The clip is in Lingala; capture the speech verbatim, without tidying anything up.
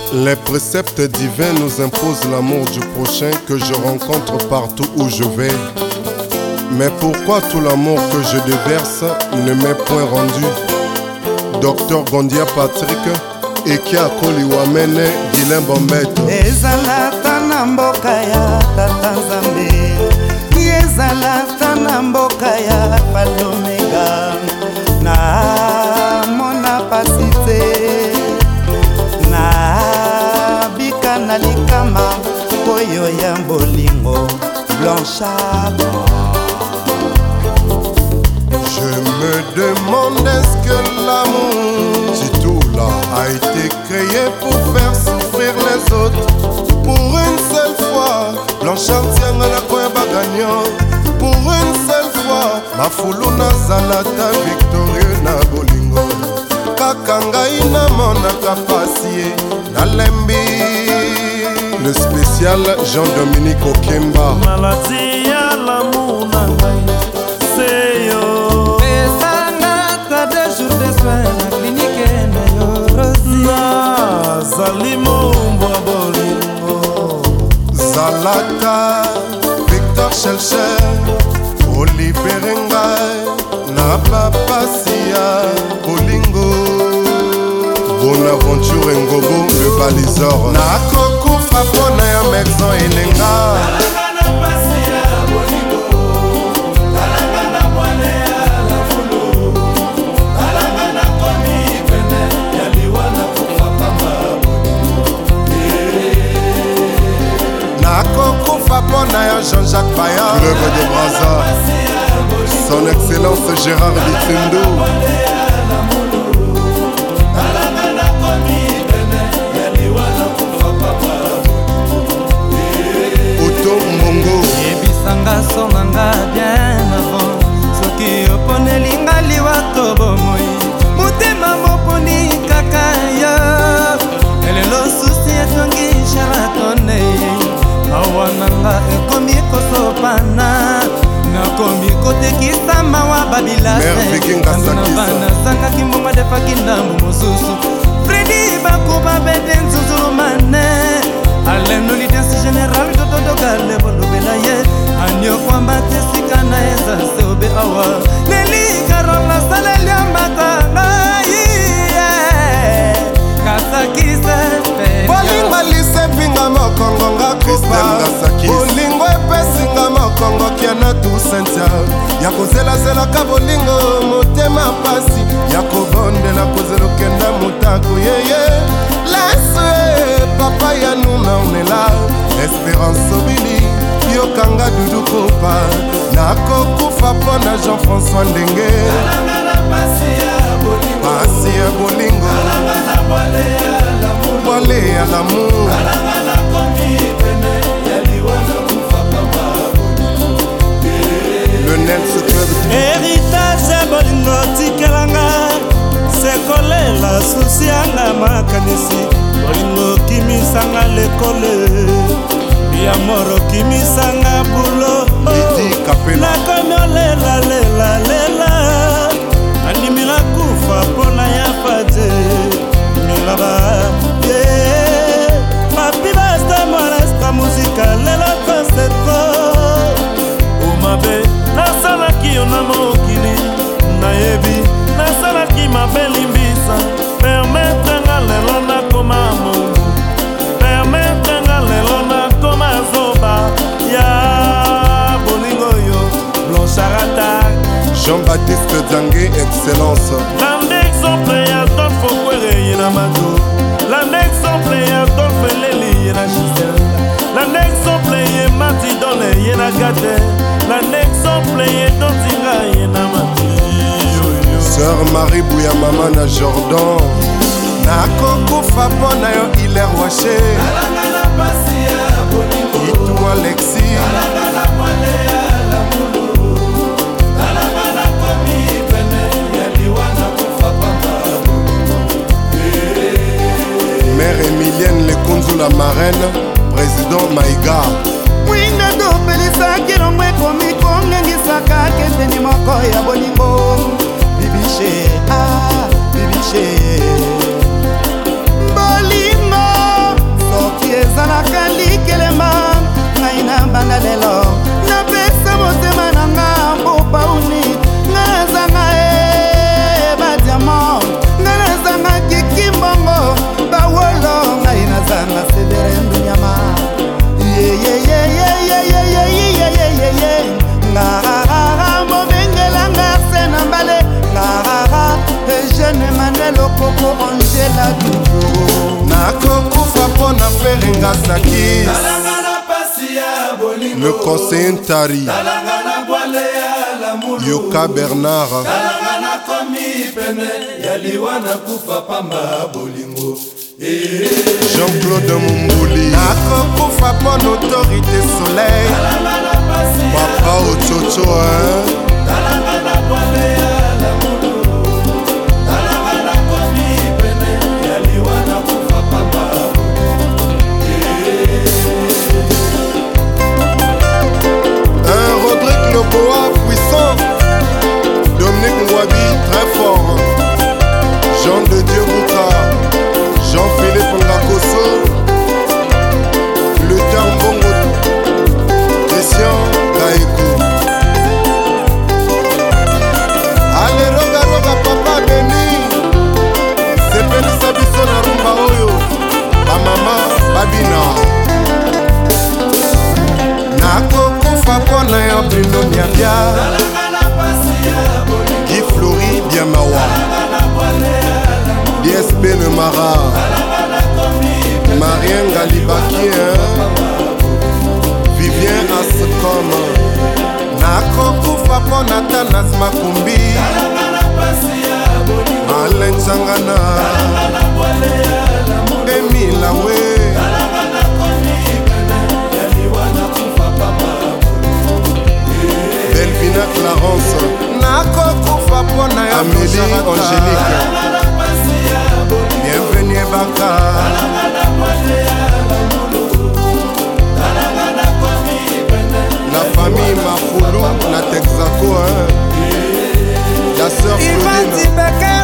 Les préceptes divins nous imposent l'amour du prochain que je rencontre partout où je vais. Mais pourquoi tout l'amour que je déverse ne m'est point rendu? Docteur Gondia Patrick Ekia Koliwamene Guilain Bombeto. Ezalata na mboka ya Tata Nzambe, ezalata na mboka ya Palomega, na mona pasite na bika na likama koyo ya bolingo Blanchard. Je me demande est-ce que l'amour, si tout là a été créé pour faire souffrir les autres. Pour une seule fois, Blanchard tient à la coin gagnant. Pour une seule fois, ma foulou na zalata victorieux na bolingo. Kakanga ina mona kapasie na lembi. Le spécial Jean-Dominique Okemba. Maladie à l'amour na ngai, c'est yo. Pesanga ta deux jours de soins na clinique na yo Rosie. Na zalimo mbwa bolingo. Zalata, Victor Chelcher, Olivier Ngai, na Papasia, Bolingo, Bonaventure Ngobo, le baliseur. Na Koko Fapona ya Mexon Elenga. Fapona ya Jean-Jacques Bayard, Club de Brazza, son excellence Gérard Bitundo. Otto Mbongo yebisanga songanga bien avant soki oponelinga liwa to bomoi motema moponi kaka yo elelo susi etongi sharatone awa nanga ekomi kosopana nakomi kotekisa mawa babilaseanasangaki mbongo defaki ndambu mosusu fredi bakuba bede nzuzulumane alenolidensi général dododogale bolobela ye aniokwamba tesika na eza seobe awa lelikaronga saleliambatangai kasakise bolingo lisepinga mokongo nga kupa bolingo epesinga mokongo kiana tu sentia ya kozelazelaka bolingo motema pasi ya kobondela kozelokenda motako yeye lase papa ya nuna onela Espérance Obili yokanga dudu kopa nakokufa mpona Jean-François Ndenge pasi ya bolingo Boile à l'amour le Nels Club héritage ya bolingo tikelanga sekolela susi yanga makanisi bolingo kimisanga lekole ya moro kimisanga bulo nakomi olela lela lela andimila kufa mpona ya fade milaba papi basta molesta muzika lela pasetro umabe nasalaki yo na mokili nayebi nasalaki mabe limbisa permetre nga lelo nakoma mungu permetre nga lelo nakoma zoba ya bolingo yo Blanchard Jean-Baptiste Zangue excellence lande exemple ya Adolphe Okwere ye na mato lande exemple ya Adolphe Leli ye na Giselle lande exemple ye Mati Dole ye na Gade lande exemple ye Dontinga ye na Mati Sœur Marie Bouya Mama na Jordan nakokufa mpona yo Hilaire Wache Itou Alexis Mère Emilienne Lekunzu la marraine Président Maïga winga dopelisaki longo ekomi kongengisaka keteni moko ya bolingo bibishe ah bibishe bolingo Ferenga Sakis, le conseiller Ntari, Yoka Bernard, Jean-Claude Mumbouli, Nakokufa pour l'autorité soleil, Papa Ochocho, hein. Boa puissant, Dominique Mwabi très fort, Jean de Dieu Bouka, Jean-Philippe Ngakoso, le Tambongo, Christian Gaïkou. Allez roga roga papa Beni, c'est Beni Sabiso na rumba oyo, ba mama Babina. Pona ya Bruno Niabia Guy Flori Biamawa D S P Le Mara Marien Galibaki Vivien Ascom Nakokufa pona Tanas Makumbi Alain Changana Emile Awe Delvina Clarence Nakokufa pona ya Amélie Angélique Bienvenue Baka La famille Mafoulou na Texaco hein. La sœur Claudine